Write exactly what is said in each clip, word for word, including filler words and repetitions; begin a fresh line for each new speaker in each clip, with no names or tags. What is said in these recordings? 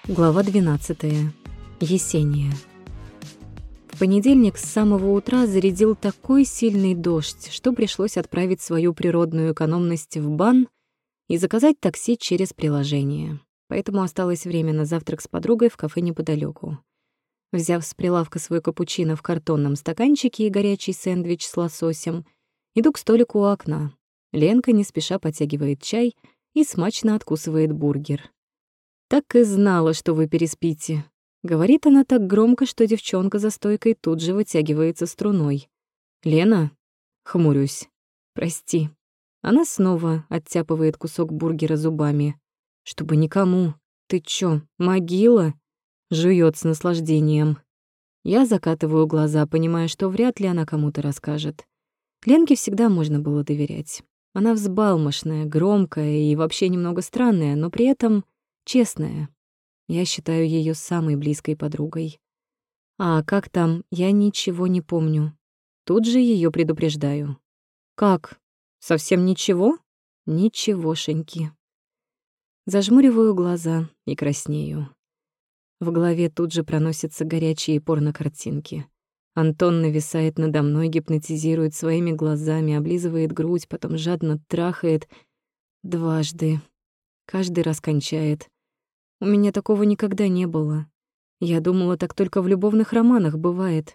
Глава двенадцатая. Есения. В понедельник с самого утра зарядил такой сильный дождь, что пришлось отправить свою природную экономность в бан и заказать такси через приложение. Поэтому осталось время на завтрак с подругой в кафе неподалёку. Взяв с прилавка свой капучино в картонном стаканчике и горячий сэндвич с лососем, иду к столику у окна. Ленка не спеша потягивает чай и смачно откусывает бургер. «Так и знала, что вы переспите», — говорит она так громко, что девчонка за стойкой тут же вытягивается струной. «Лена?» — хмурюсь. «Прости». Она снова оттяпывает кусок бургера зубами. «Чтобы никому. Ты чё, могила?» — жуёт с наслаждением. Я закатываю глаза, понимая, что вряд ли она кому-то расскажет. Ленке всегда можно было доверять. Она взбалмошная, громкая и вообще немного странная, но при этом честная. Я считаю её самой близкой подругой. А как там, я ничего не помню. Тут же её предупреждаю. «Как? Совсем ничего?» «Ничегошеньки». Зажмуриваю глаза и краснею. В голове тут же проносятся горячие порнокартинки. Антон нависает надо мной, гипнотизирует своими глазами, облизывает грудь, потом жадно трахает дважды. Каждый раз кончает. У меня такого никогда не было. Я думала, так только в любовных романах бывает.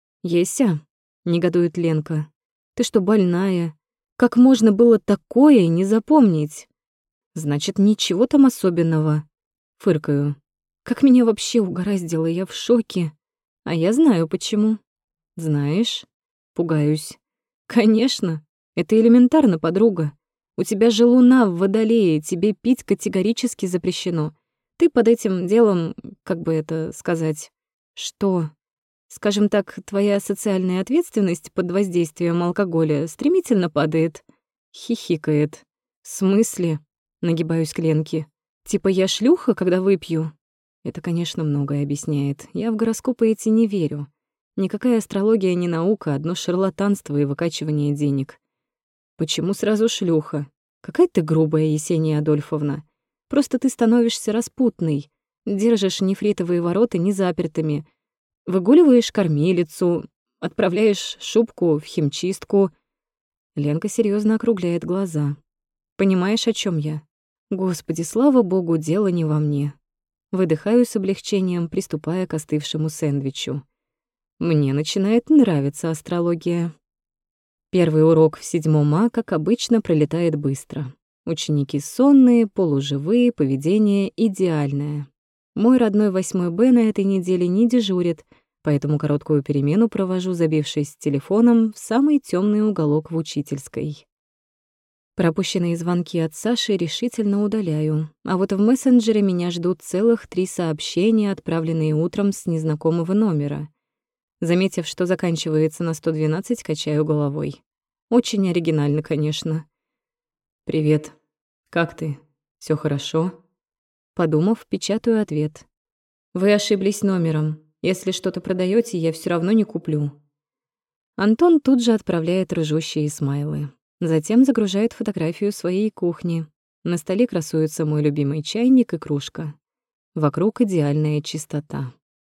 «Еся?» — негодует Ленка. «Ты что, больная? Как можно было такое не запомнить?» «Значит, ничего там особенного?» — фыркаю. «Как меня вообще угораздило, я в шоке. А я знаю, почему». «Знаешь?» — пугаюсь. «Конечно. Это элементарно, подруга. У тебя же луна в Водолее, тебе пить категорически запрещено. Ты под этим делом, как бы это сказать, что? Скажем так, твоя социальная ответственность под воздействием алкоголя стремительно падает». Хихикает. «В смысле?» — нагибаюсь к Ленке. «Типа я шлюха, когда выпью?» Это, конечно, многое объясняет. Я в гороскопы эти не верю. Никакая астрология не наука, одно шарлатанство и выкачивание денег. «Почему сразу шлюха? Какая ты грубая, Есения Адольфовна. Просто ты становишься распутной, держишь нефритовые ворота незапертыми, выгуливаешь кормилицу, отправляешь шубку в химчистку». Ленка серьезно округляет глаза. «Понимаешь, о чем я? Господи, слава богу, дело не во мне». Выдыхаю с облегчением, приступая к остывшему сэндвичу. Мне начинает нравиться астрология. Первый урок в седьмом А, как обычно, пролетает быстро. Ученики сонные, полуживые, поведение идеальное. Мой родной восьмой Б на этой неделе не дежурит, поэтому короткую перемену провожу, забившись телефоном в самый темный уголок в учительской. Пропущенные звонки от Саши решительно удаляю, а вот в мессенджере меня ждут целых три сообщения, отправленные утром с незнакомого номера. Заметив, что заканчивается на сто двенадцать, качаю головой. Очень оригинально, конечно. «Привет. Как ты? Всё хорошо?» Подумав, печатаю ответ. «Вы ошиблись номером. Если что-то продаёте, я всё равно не куплю». Антон тут же отправляет рыжущие смайлы. Затем загружает фотографию своей кухни. На столе красуется мой любимый чайник и кружка. Вокруг идеальная чистота.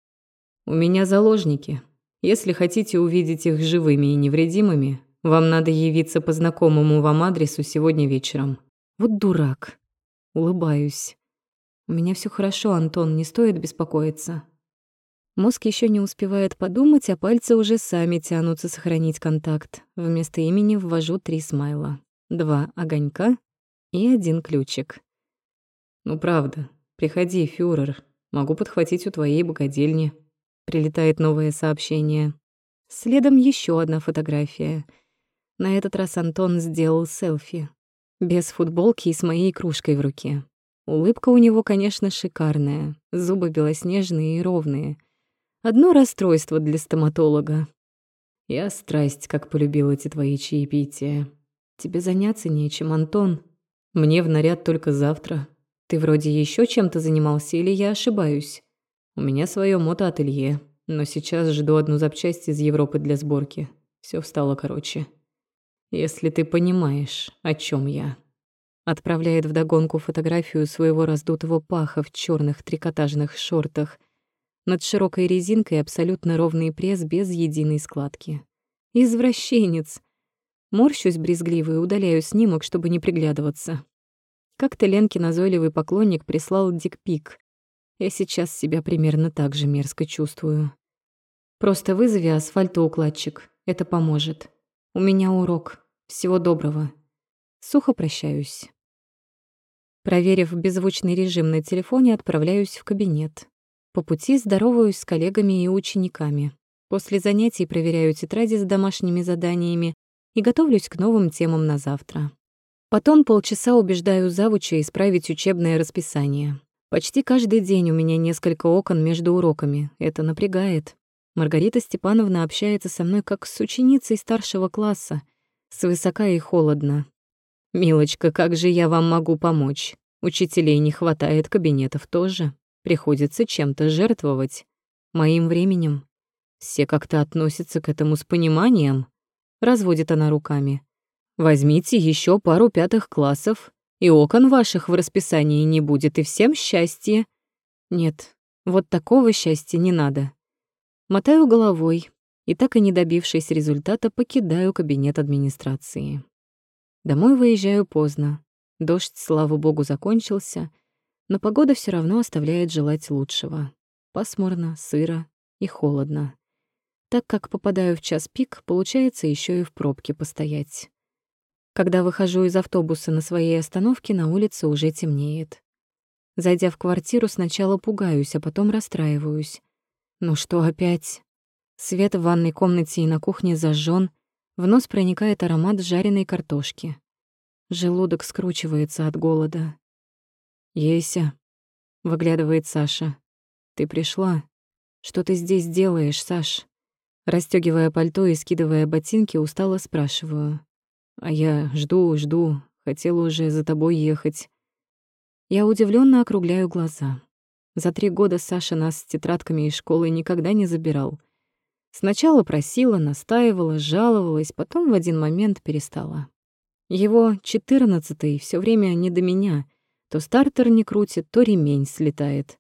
«У меня заложники. Если хотите увидеть их живыми и невредимыми, вам надо явиться по знакомому вам адресу сегодня вечером». Вот дурак. Улыбаюсь. «У меня всё хорошо, Антон, не стоит беспокоиться». Мозг ещё не успевает подумать, а пальцы уже сами тянутся сохранить контакт. Вместо имени ввожу три смайла. Два огонька и один ключик. «Ну правда, приходи, фюрер. Могу подхватить у твоей богадельни». Прилетает новое сообщение. Следом ещё одна фотография. На этот раз Антон сделал селфи. Без футболки и с моей кружкой в руке. Улыбка у него, конечно, шикарная. Зубы белоснежные и ровные. Одно расстройство для стоматолога. Я страсть, как полюбил эти твои чаепития. Тебе заняться нечем, Антон. Мне в наряд только завтра. Ты вроде ещё чем-то занимался, или я ошибаюсь? У меня своё мотоателье, но сейчас жду одну запчасть из Европы для сборки. Всё встало короче. Если ты понимаешь, о чём я. Отправляет вдогонку фотографию своего раздутого паха в чёрных трикотажных шортах. Над широкой резинкой абсолютно ровный пресс без единой складки. Извращенец. Морщусь брезгливо и удаляю снимок, чтобы не приглядываться. Как-то Ленке назойливый поклонник прислал дикпик. Я сейчас себя примерно так же мерзко чувствую. Просто вызови асфальтоукладчик. Это поможет. У меня урок. Всего доброго. Сухо прощаюсь. Проверив беззвучный режим на телефоне, отправляюсь в кабинет. По пути здороваюсь с коллегами и учениками. После занятий проверяю тетради с домашними заданиями и готовлюсь к новым темам на завтра. Потом полчаса убеждаю завуча исправить учебное расписание. Почти каждый день у меня несколько окон между уроками. Это напрягает. Маргарита Степановна общается со мной как с ученицей старшего класса, свысока и холодно. «Милочка, как же я вам могу помочь? Учителей не хватает, кабинетов тоже. Приходится чем-то жертвовать. Моим временем. Все как-то относятся к этому с пониманием». Разводит она руками. «Возьмите еще пару пятых классов, и окон ваших в расписании не будет, и всем счастье». Нет, вот такого счастья не надо. Мотаю головой и, так и не добившись результата, покидаю кабинет администрации. Домой выезжаю поздно. Дождь, слава богу, закончился, но погода все равно оставляет желать лучшего. Пасмурно, сыро и холодно. Так как попадаю в час пик, получается еще и в пробке постоять. Когда выхожу из автобуса на своей остановке, на улице уже темнеет. Зайдя в квартиру, сначала пугаюсь, а потом расстраиваюсь. Ну что опять? Свет в ванной комнате и на кухне зажжен, в нос проникает аромат жареной картошки. Желудок скручивается от голода. «Еся», — выглядывает Саша. «Ты пришла? Что ты здесь делаешь, Саш?» Расстёгивая пальто и скидывая ботинки, устало спрашиваю. «А я жду, жду, хотела уже за тобой ехать». Я удивлённо округляю глаза. За три года Саша нас с тетрадками из школы никогда не забирал. Сначала просила, настаивала, жаловалась, потом в один момент перестала. Его четырнадцатый всё время не до меня. То стартер не крутит, то ремень слетает.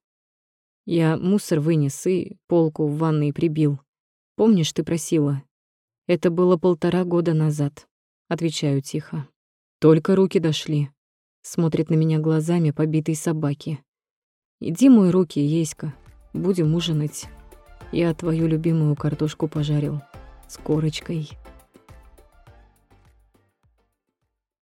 Я мусор вынес и полку в ванной прибил. Помнишь, ты просила? Это было полтора года назад. Отвечаю тихо. Только руки дошли. Смотрит на меня глазами побитой собаки. Иди мой руки, Еська. Будем ужинать. Я твою любимую картошку пожарил. С корочкой.